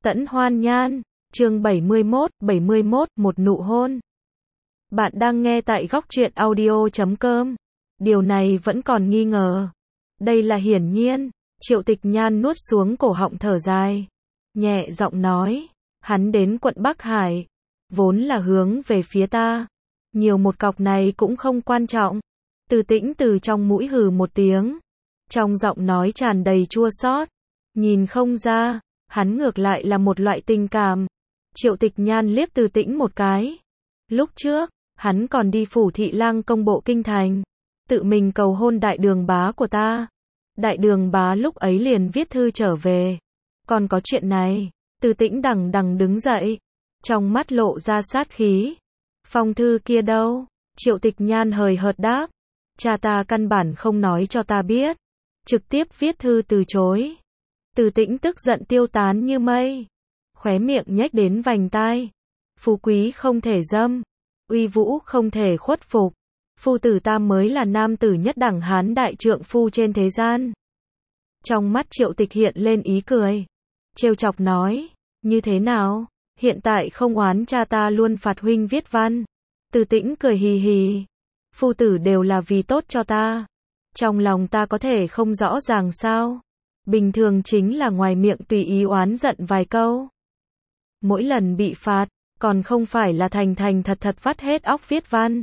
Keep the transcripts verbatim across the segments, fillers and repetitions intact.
Tẫn Hoan Nhan, chương bảy mươi mốt, bảy mươi mốt, một nụ hôn. Bạn đang nghe tại góc truyện audio chấm com. Điều này vẫn còn nghi ngờ. Đây là hiển nhiên. Triệu Tịch Nhan nuốt xuống cổ họng thở dài. Nhẹ giọng nói, hắn đến quận Bắc Hải, vốn là hướng về phía ta. Nhiều một cọc này cũng không quan trọng. Từ Tĩnh từ trong mũi hừ một tiếng. Trong giọng nói tràn đầy chua xót. Nhìn không ra, hắn ngược lại là một loại tình cảm. Triệu Tịch Nhan liếc Từ Tĩnh một cái. Lúc trước, hắn còn đi phủ thị lang công bộ kinh thành, tự mình cầu hôn đại đường bá của ta. Đại đường bá lúc ấy liền viết thư trở về. Còn có chuyện này. Từ Tĩnh đằng đằng đứng dậy, trong mắt lộ ra sát khí. Phong thư kia đâu? Triệu Tịch Nhan hời hợt đáp. Cha ta căn bản không nói cho ta biết, trực tiếp viết thư từ chối. Từ Tĩnh tức giận tiêu tán như mây, khóe miệng nhếch đến vành tai. Phú quý không thể dâm, uy vũ không thể khuất phục. Phu tử ta mới là nam tử nhất đẳng hán đại trượng phu trên thế gian. Trong mắt Triệu Tịch hiện lên ý cười, trêu chọc nói, như thế nào, hiện tại không oán cha ta luôn phạt huynh viết văn. Từ Tĩnh cười hì hì, phu tử đều là vì tốt cho ta, trong lòng ta có thể không rõ ràng sao? Bình thường chính là ngoài miệng tùy ý oán giận vài câu. Mỗi lần bị phạt, còn không phải là thành thành thật thật vắt hết óc viết văn.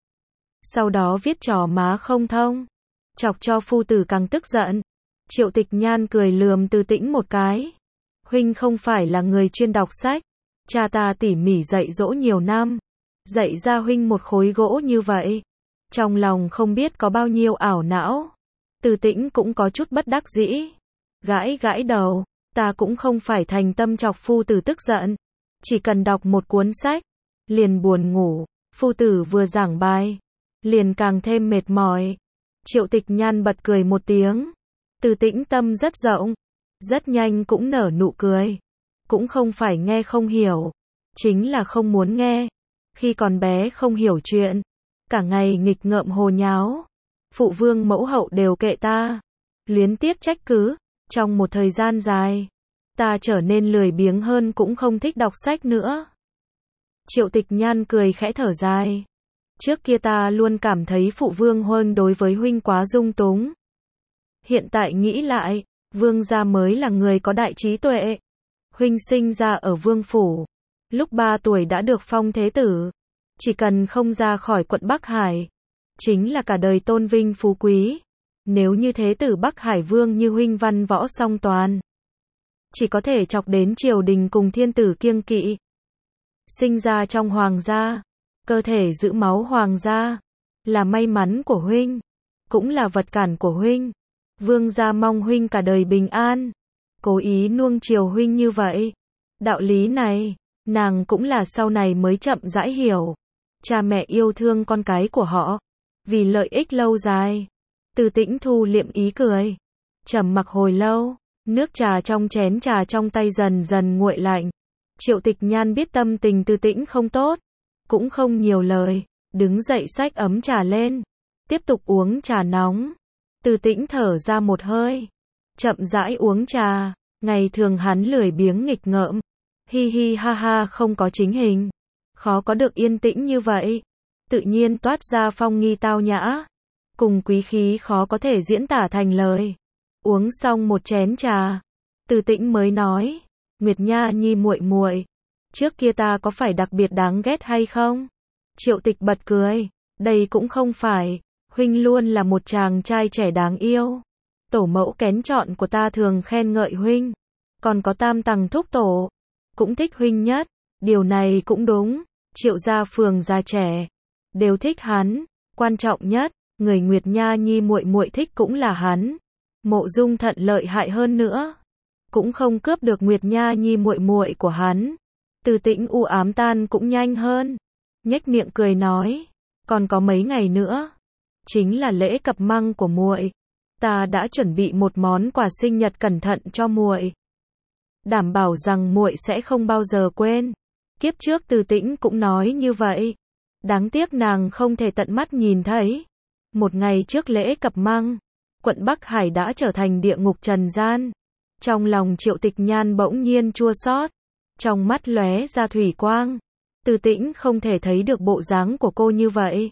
Sau đó viết trò má không thông, chọc cho phu tử càng tức giận. Triệu Tịch Nhan cười lườm Từ Tĩnh một cái. Huynh không phải là người chuyên đọc sách, cha ta tỉ mỉ dạy dỗ nhiều năm, dạy ra huynh một khối gỗ như vậy. Trong lòng không biết có bao nhiêu ảo não. Từ Tĩnh cũng có chút bất đắc dĩ, gãi gãi đầu, ta cũng không phải thành tâm chọc phu tử tức giận, chỉ cần đọc một cuốn sách, liền buồn ngủ, phu tử vừa giảng bài, liền càng thêm mệt mỏi. Triệu Tịch Nhan bật cười một tiếng. Từ Tĩnh tâm rất rộng, rất nhanh cũng nở nụ cười. Cũng không phải nghe không hiểu, chính là không muốn nghe. Khi còn bé không hiểu chuyện, cả ngày nghịch ngợm hồ nháo, phụ vương mẫu hậu đều kệ ta, luyến tiếc trách cứ. Trong một thời gian dài, ta trở nên lười biếng hơn, cũng không thích đọc sách nữa. Triệu Tịch Nhan cười khẽ thở dài. Trước kia ta luôn cảm thấy phụ vương hơn đối với huynh quá dung túng. Hiện tại nghĩ lại, vương gia mới là người có đại trí tuệ. Huynh sinh ra ở vương phủ, lúc ba tuổi đã được phong thế tử. Chỉ cần không ra khỏi quận Bắc Hải, chính là cả đời tôn vinh phú quý. Nếu như thế tử Bắc Hải vương như huynh văn võ song toàn, chỉ có thể chọc đến triều đình cùng thiên tử kiêng kỵ. Sinh ra trong hoàng gia, cơ thể giữ máu hoàng gia, là may mắn của huynh, cũng là vật cản của huynh. Vương gia mong huynh cả đời bình an, cố ý nuông chiều huynh như vậy. Đạo lý này, nàng cũng là sau này mới chậm rãi hiểu. Cha mẹ yêu thương con cái của họ, vì lợi ích lâu dài. Từ Tĩnh thu liệm ý cười, trầm mặc hồi lâu, nước trà trong chén trà trong tay dần dần nguội lạnh. Triệu Tịch Nhan biết tâm tình Từ Tĩnh không tốt, cũng không nhiều lời, đứng dậy xách ấm trà lên, tiếp tục uống trà nóng. Từ Tĩnh thở ra một hơi, chậm rãi uống trà. Ngày thường hắn lười biếng nghịch ngợm, hi hi ha ha không có chính hình, khó có được yên tĩnh như vậy. Tự nhiên toát ra phong nghi tao nhã, cùng quý khí khó có thể diễn tả thành lời. Uống xong một chén trà, Từ Tĩnh mới nói, Nguyệt Nha Nhi muội muội, trước kia ta có phải đặc biệt đáng ghét hay không? Triệu Tịch bật cười, đây cũng không phải, huynh luôn là một chàng trai trẻ đáng yêu. Tổ mẫu kén chọn của ta thường khen ngợi huynh, còn có tam tằng thúc tổ, cũng thích huynh nhất. Điều này cũng đúng, Triệu gia phường già trẻ đều thích hắn, quan trọng nhất, người Nguyệt Nha Nhi muội muội thích cũng là hắn. Mộ Dung Thận lợi hại hơn nữa, cũng không cướp được Nguyệt Nha Nhi muội muội của hắn. Từ Tĩnh u ám tan cũng nhanh hơn, nhếch miệng cười nói, còn có mấy ngày nữa, chính là lễ cập măng của muội. Ta đã chuẩn bị một món quà sinh nhật cẩn thận cho muội, đảm bảo rằng muội sẽ không bao giờ quên. Kiếp trước Từ Tĩnh cũng nói như vậy, đáng tiếc nàng không thể tận mắt nhìn thấy. Một ngày trước lễ cập măng, quận Bắc Hải đã trở thành địa ngục trần gian. Trong lòng Triệu Tịch Nhan bỗng nhiên chua xót. trong mắt lóe ra thủy quang. Từ Tĩnh không thể thấy được bộ dáng của cô như vậy.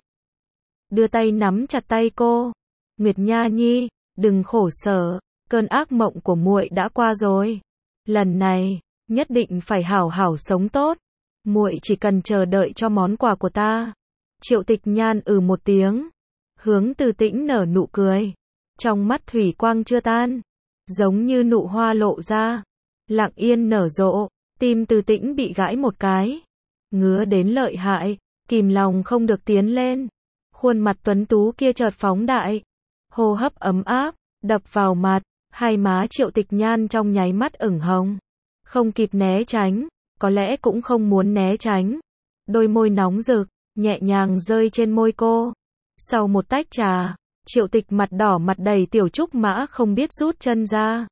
Đưa tay nắm chặt tay cô. Nguyệt Nha Nhi, đừng khổ sở, cơn ác mộng của muội đã qua rồi. Lần này, nhất định phải hảo hảo sống tốt. Muội chỉ cần chờ đợi cho món quà của ta. Triệu Tịch Nhan ừ một tiếng, hướng Từ Tĩnh nở nụ cười. Trong mắt thủy quang chưa tan, giống như nụ hoa lộ ra, lặng yên nở rộ. Tim Từ Tĩnh bị gãi một cái, ngứa đến lợi hại, kìm lòng không được tiến lên. Khuôn mặt tuấn tú kia chợt phóng đại, hô hấp ấm áp đập vào mặt, hai má Triệu Tịch Nhan trong nháy mắt ửng hồng, không kịp né tránh, có lẽ cũng không muốn né tránh. Đôi môi nóng rực nhẹ nhàng rơi trên môi cô. Sau một tách trà, Triệu Tịch mặt đỏ mặt đầy tiểu trúc mã không biết rút chân ra.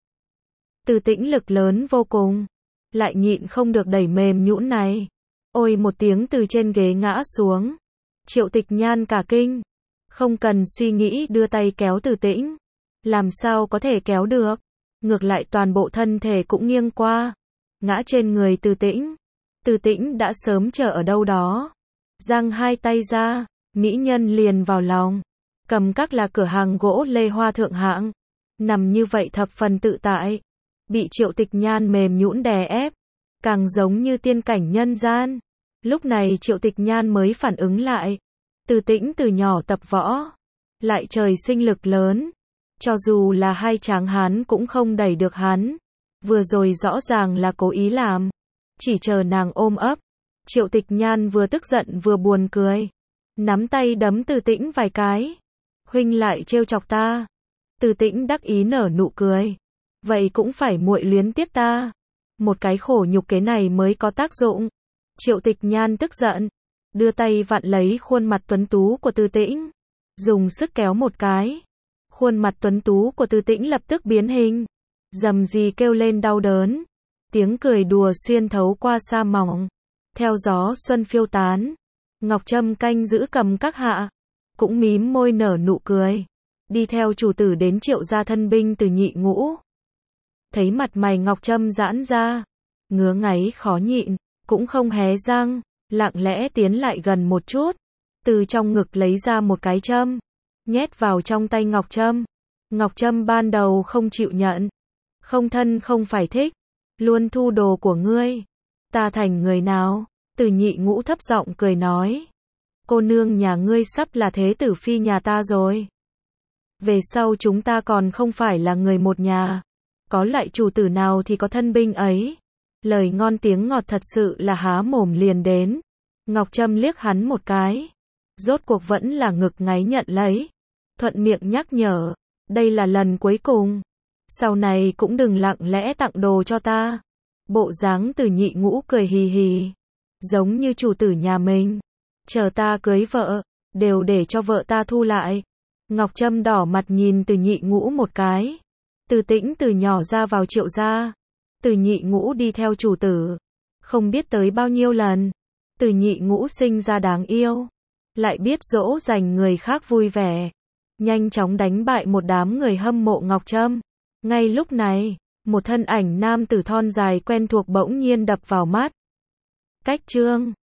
Từ Tĩnh lực lớn vô cùng, lại nhịn không được đẩy mềm nhũn này. Ôi một tiếng từ trên ghế ngã xuống. Triệu Tịch Nhan cả kinh, không cần suy nghĩ đưa tay kéo Từ Tĩnh. Làm sao có thể kéo được? Ngược lại toàn bộ thân thể cũng nghiêng qua, ngã trên người Từ Tĩnh. Từ Tĩnh đã sớm chờ ở đâu đó, giang hai tay ra, mỹ nhân liền vào lòng. Cầm các là cửa hàng gỗ lê hoa thượng hạng, nằm như vậy thập phần tự tại. Bị Triệu Tịch Nhan mềm nhũn đè ép, càng giống như tiên cảnh nhân gian. Lúc này Triệu Tịch Nhan mới phản ứng lại. Từ Tĩnh từ nhỏ tập võ, lại trời sinh lực lớn, cho dù là hai tráng hán cũng không đẩy được hắn. Vừa rồi rõ ràng là cố ý làm, chỉ chờ nàng ôm ấp. Triệu Tịch Nhan vừa tức giận vừa buồn cười, nắm tay đấm Từ Tĩnh vài cái. Huynh lại trêu chọc ta. Từ Tĩnh đắc ý nở nụ cười. Vậy cũng phải muội luyến tiếc ta. Một cái khổ nhục kế này mới có tác dụng. Triệu Tịch Nhan tức giận, đưa tay vặn lấy khuôn mặt tuấn tú của Từ Tĩnh, dùng sức kéo một cái. Khuôn mặt tuấn tú của Từ Tĩnh lập tức biến hình, rầm rì kêu lên đau đớn. Tiếng cười đùa xuyên thấu qua sa mỏng, theo gió xuân phiêu tán. Ngọc Trâm canh giữ cầm các hạ, cũng mím môi nở nụ cười, đi theo chủ tử đến Triệu gia thân binh Từ Nhị Ngũ. Thấy mặt mày Ngọc Trâm giãn ra, ngứa ngáy khó nhịn, cũng không hé răng, lặng lẽ tiến lại gần một chút, từ trong ngực lấy ra một cái châm, nhét vào trong tay Ngọc Trâm. Ngọc Trâm ban đầu không chịu nhận, không thân không phải thích, luôn thu đồ của ngươi, ta thành người nào? Từ Nhị Ngũ thấp giọng cười nói, cô nương nhà ngươi sắp là thế tử phi nhà ta rồi. Về sau chúng ta còn không phải là người một nhà, có lại chủ tử nào thì có thân binh ấy. Lời ngon tiếng ngọt thật sự là há mồm liền đến. Ngọc Trâm liếc hắn một cái, rốt cuộc vẫn là ngực ngáy nhận lấy, thuận miệng nhắc nhở, đây là lần cuối cùng, sau này cũng đừng lặng lẽ tặng đồ cho ta. Bộ dáng Từ Nhị Ngũ cười hì hì, giống như chủ tử nhà mình, chờ ta cưới vợ, đều để cho vợ ta thu lại. Ngọc Trâm đỏ mặt nhìn Từ Nhị Ngũ một cái. Từ Tĩnh từ nhỏ ra vào Triệu gia, Từ Nhị Ngũ đi theo chủ tử, không biết tới bao nhiêu lần. Từ Nhị Ngũ sinh ra đáng yêu, lại biết dỗ dành người khác vui vẻ, nhanh chóng đánh bại một đám người hâm mộ Ngọc Trâm. Ngay lúc này, một thân ảnh nam tử thon dài quen thuộc bỗng nhiên đập vào mắt. Cách Trương